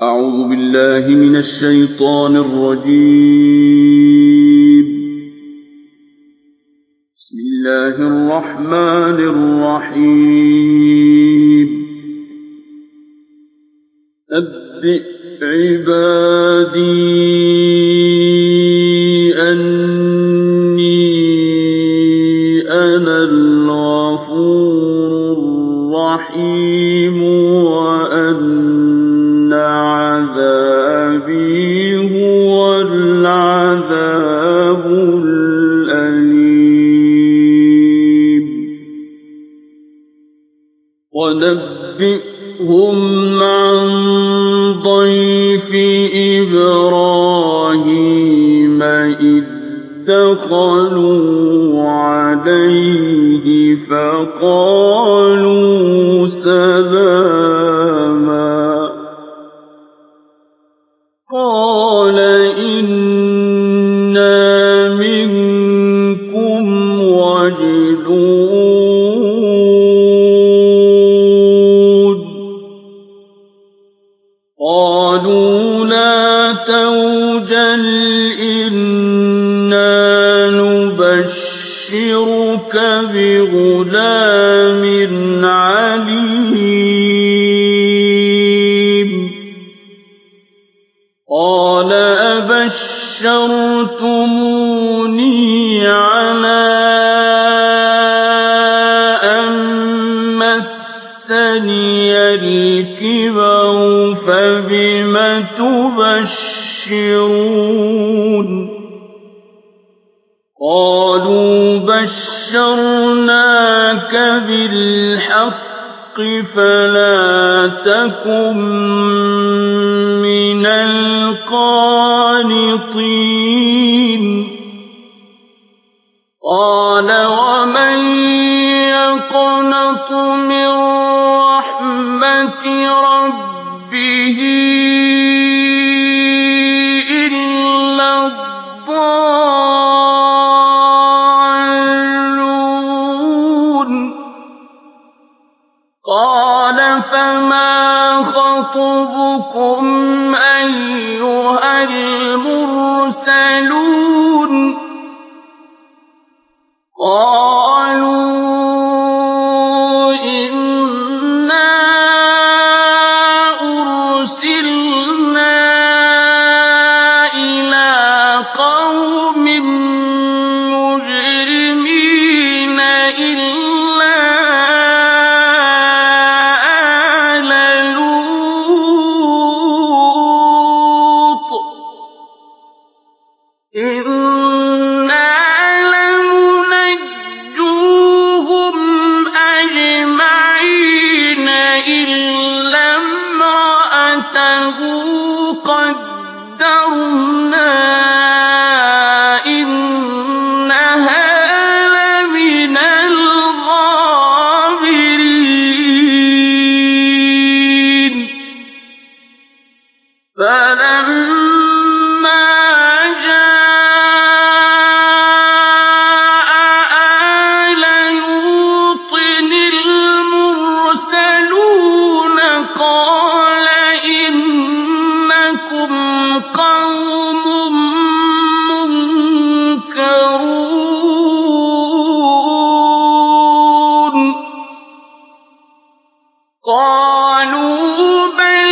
أعوذ بالله من الشيطان الرجيم. بسم الله الرحمن الرحيم. نبئ عبادي أني أنا الغفور الرحيم وأن عذابي هو العذاب الأليم. ونبئهم عن ضيف إبراهيم إذ دخلوا عليه فقالوا سلاما قال إنا منكم وجلون قالوا لا توجل إنا نبشرك بغلام عليم قال أبشرتموني على أن مسني الكبر فبم تبشرون قالوا بشرناك بالحق فلا تكن من القانطين قال ومن يقنط من رحمة ربه إلا الضالون قال فما خطبكم أيها المرسلون قالوا إنا أرسلنا إلى قوم مجرمين إلا آل لوط إنا لمنجوهم أجمعين إلا امرأته قدرنا إنها لمن الغابرين فلما جاء آل لوط المرسلون قال إنكم قوم منكرون قالوا بل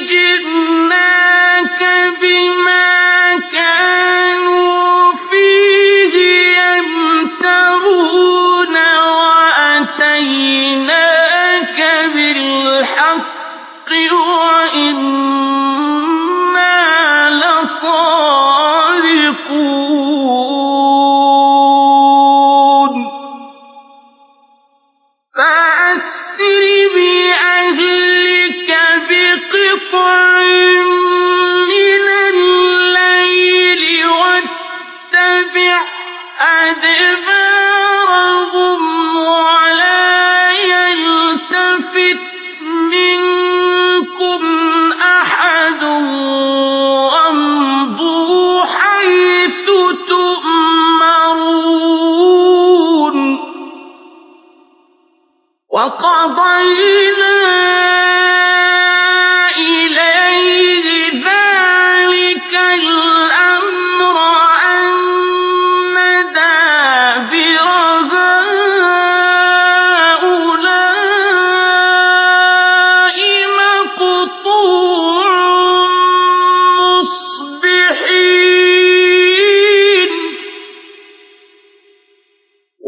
جئناك بما كانوا فيه يمترون وأتيناك بالحق وإنا لصادقون فأسر بأهلك بقطع من الليل واتبع أدبارهم ولا يلتفت منكم أحد وامضوا حيث تؤمرون وقضينا إليه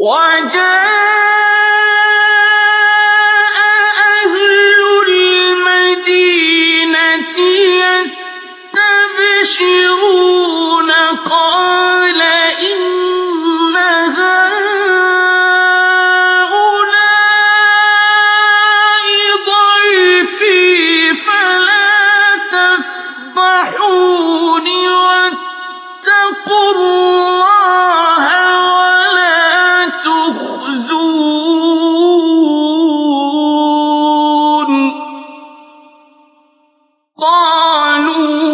وجاء أهل المدينة يستبشرون قال إن هؤلاء ضيفي فلا تفضحوني واتقوا الله ولا تخزون. قالوا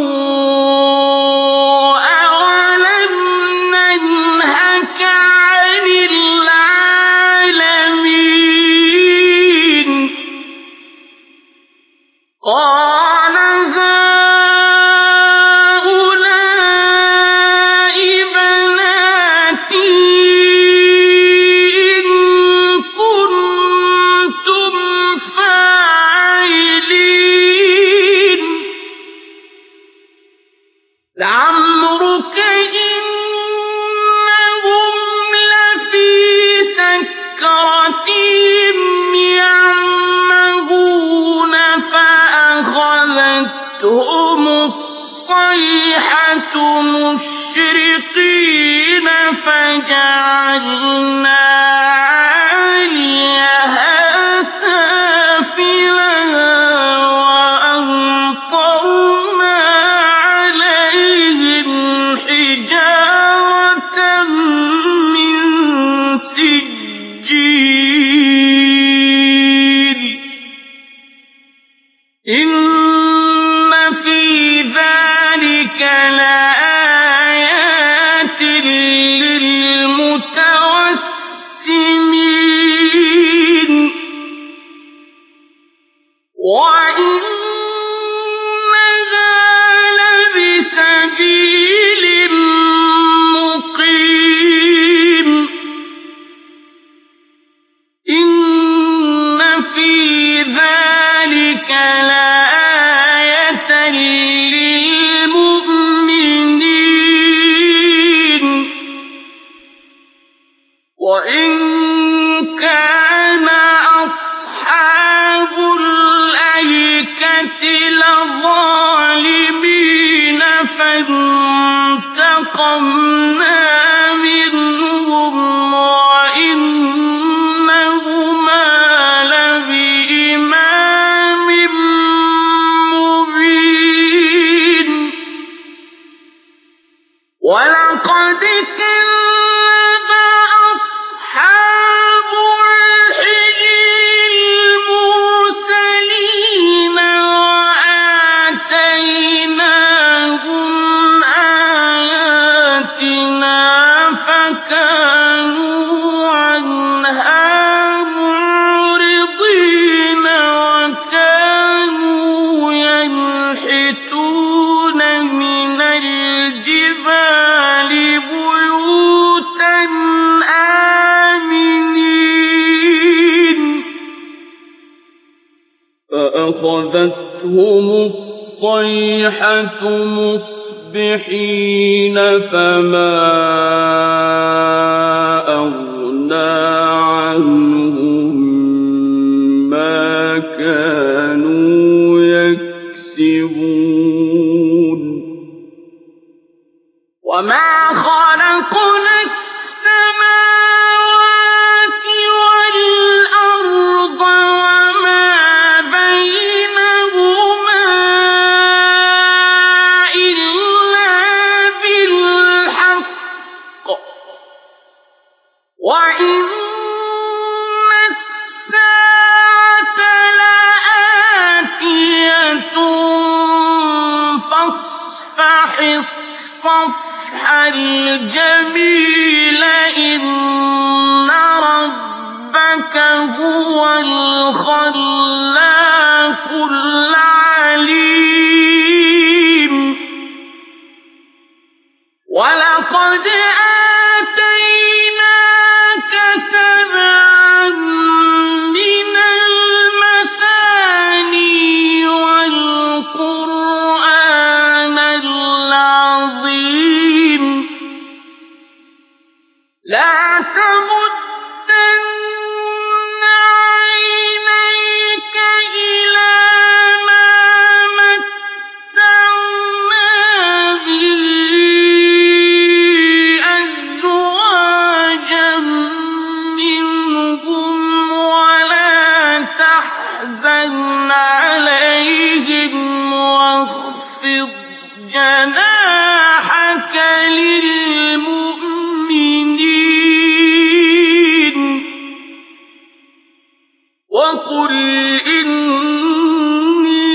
أولم ننهك عن العالمين قال هؤلاء بناتي إن كنتم فاعلين لعمرك إنهم لفي سكرتهم يعمهون فأخذتهم الصيحة مشرقين فجعلنا عاليها سافلها وأمطرنا عليهم حجارة من سجيل إن في ذلك لآيات للمتوسمين وإنها لبسبيل مقيم إن في ذلك لآية للمؤمنين وإن كان أصحاب الأيكة لظالمين فانتقمنا منهم وإنهما لبإمام مبين ولقد كذب أصحاب الحجر المرسلين وآتيناهم آياتنا فكانوا عنها معرضين وكانوا ينحتون من الجبال بيوتا آمنين فأخذتهم الصيحة مصبحين فما أغنى عنهم ما كانوا يكسبون وما خلقنا السماوات والأرض وما بينهما إلا بالحق وإن الساعة لآتية فاصفح الصفح الجميل إن ربك هو الخلاق العليم ولقد آتيناك سبعا من المثاني والقرآن العظيم لا تمدن جناحك للمؤمنين وقل إني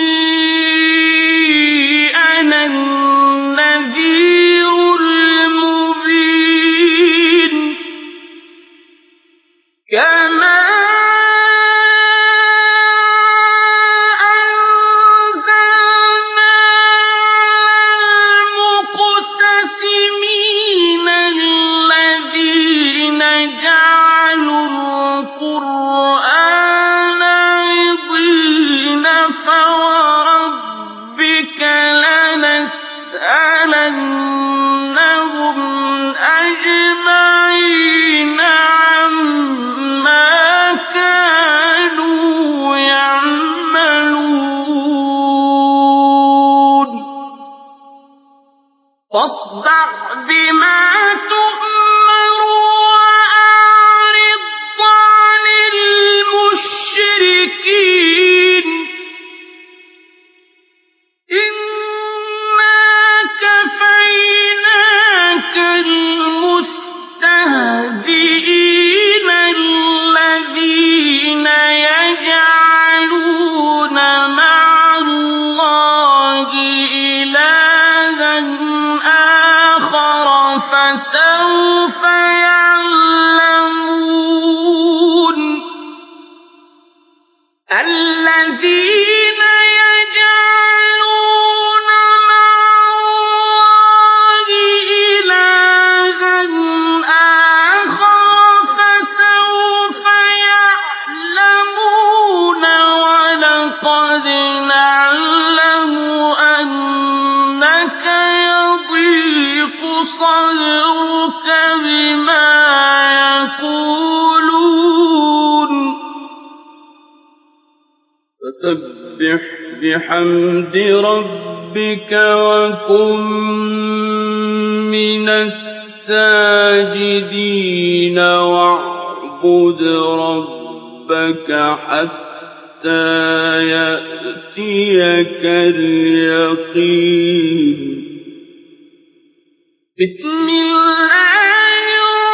أنا النذير المبين كما لنسألنهم أجمعين عما كانوا يعملون فاصدع بما تؤمر وأعرض عن المشركين المستهزئين الذين يجعلون مع الله إلها آخر فسوف يعلمون الذين يجعلون مع الله إلها آخر فسوف يعلمون ولقد نعلم أنك يضيق صدرك بما يقولون فسبح بحمد ربك وكن من الساجدين واعبد ربك حتى يأتيك اليقين بسم الله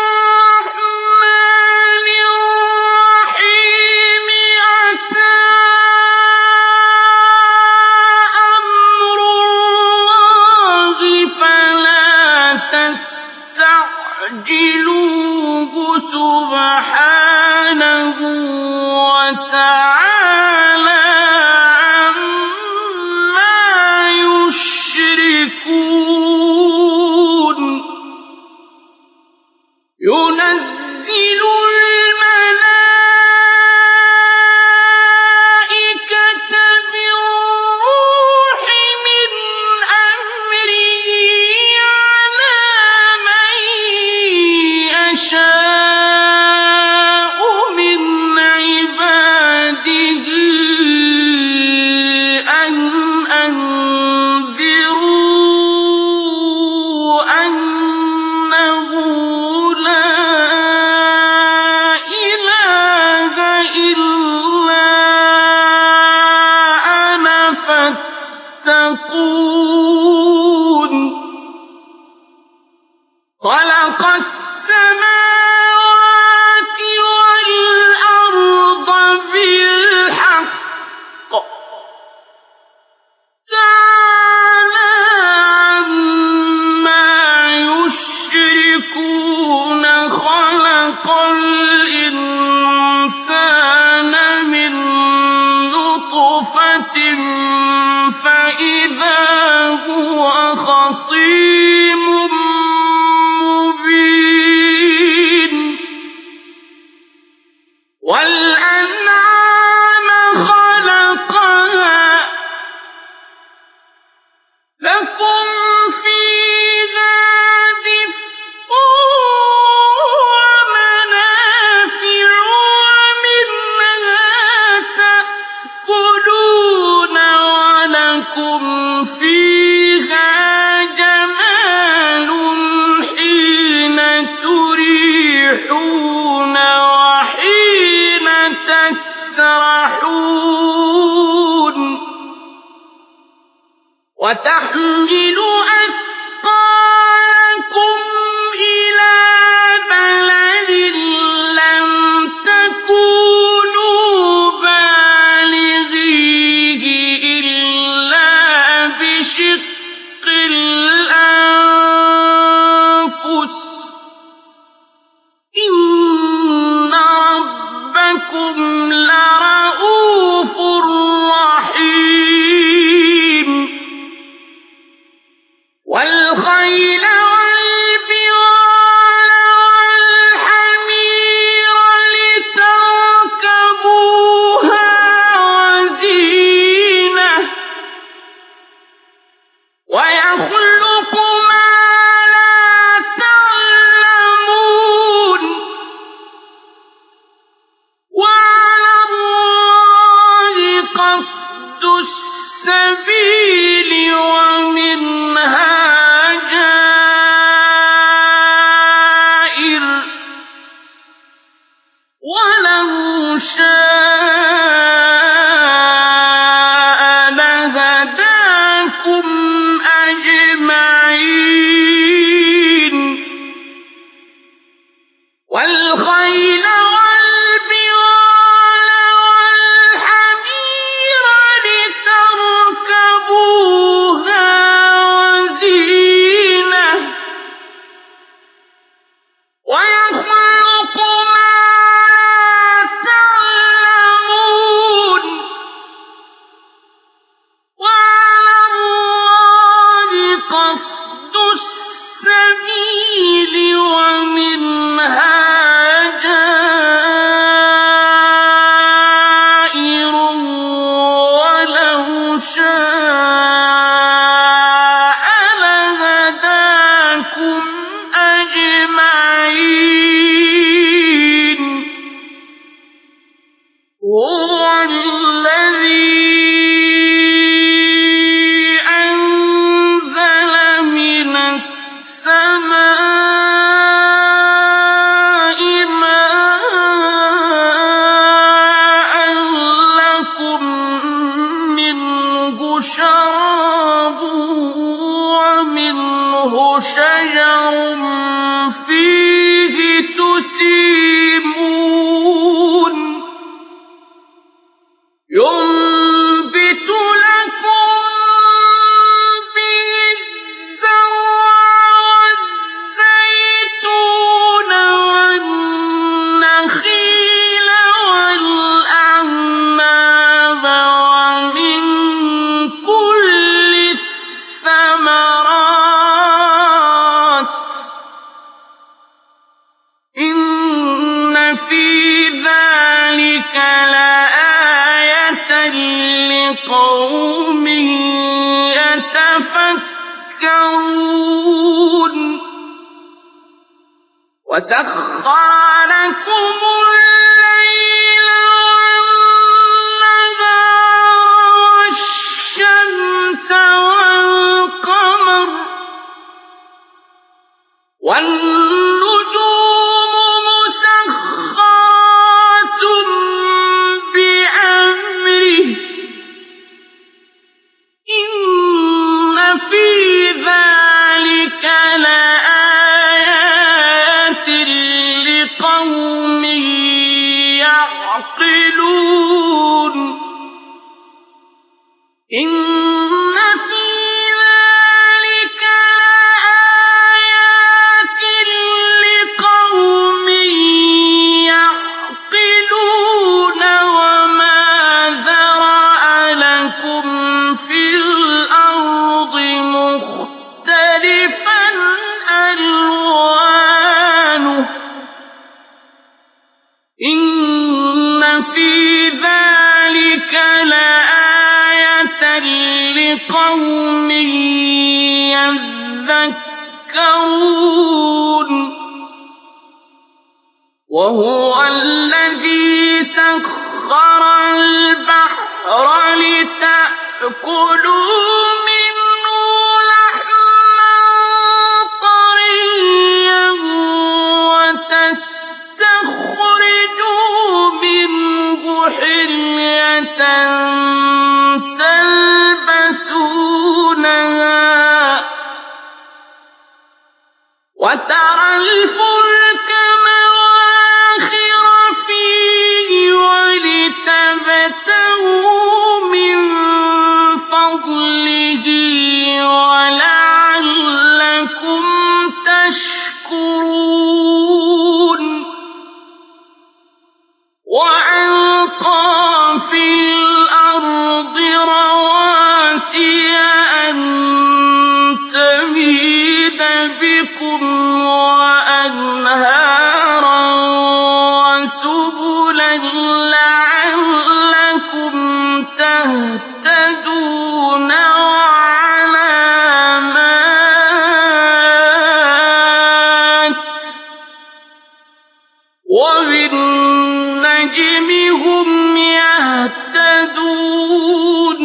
الرحمن الرحيم أتى أمر الله فلا تستعجلوه سبحانه وتعالى عما يشركون ينزل الملائكة بالروح من أمره على من يشاء من عباده أن أنذروا أنه لا إله إلا أنا فاتقون خلق السماوات والأرض بالحق تعالى عما يشركون خلق الإنسان من نطفة فإذا هو خصيم مبين والأنعام خلقها لكم فيها دفء ومنافع ومنها تأكلون ولكم فيها جمال حين تريحون وحين تسرحون وتحمل أثقالكم إلى بلد لم تكونوا بالغيه إلا بشق الأنفس إن ربكم لرؤوف رحيم والخيل والبغال والحمير لتركبوها وزينة ويخلق ما لا تعلمون وعلى الله قصد السبيل ومنها جائر ولو شاء لهداكم أجمعين والخيل والبغال والحمير لتركبوها وزينة ويخلق ما لا تعلمون وعلى الله قصد السبيل ومنها جائر ولو شاء لهداكم أجمعين هو الذي أنزل من السماء ماء لكم منه شراب ومنه شجر فيه تسيمون ينبت لكم به الزرع والزيتون والنخيل والأعناب ومن كل الثمرات إن في ذلك لآية لقوم يتفكرون وسخر لكم الليل والنهار والشمس والقمر والنجوم مسخرات بأمره إن في ذلك لآيات لقوم يعقلون إن في ذلك لآيات لقوم يعقلون وما ذرأ لكم في الأرض مختلفا ألوانه إن في ذلك لآية لقوم يذكرون وهو الذي سخر البحر لتأكلوا منه لحما طريا وتستخرجوا منه حلية تلبسونها يشكرون وألقى في الأرض رواسي أن تميد بكم وأنهارا وسبلا لعلكم تهتدون وعلامات وبالنجم هم يهتدون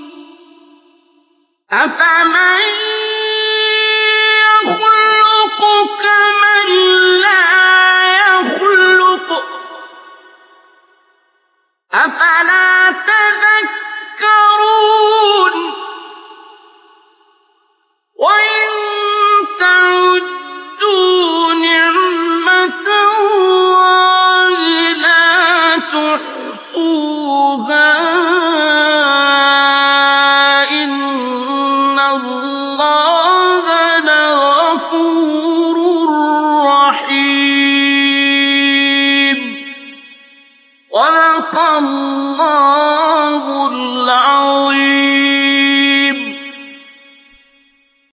أفمن يخلق كمن لا يخلق أفلا تذكرون وإن تعدوا نعمة الله لا تحصوها إن الله لغفور رحيم صدق الله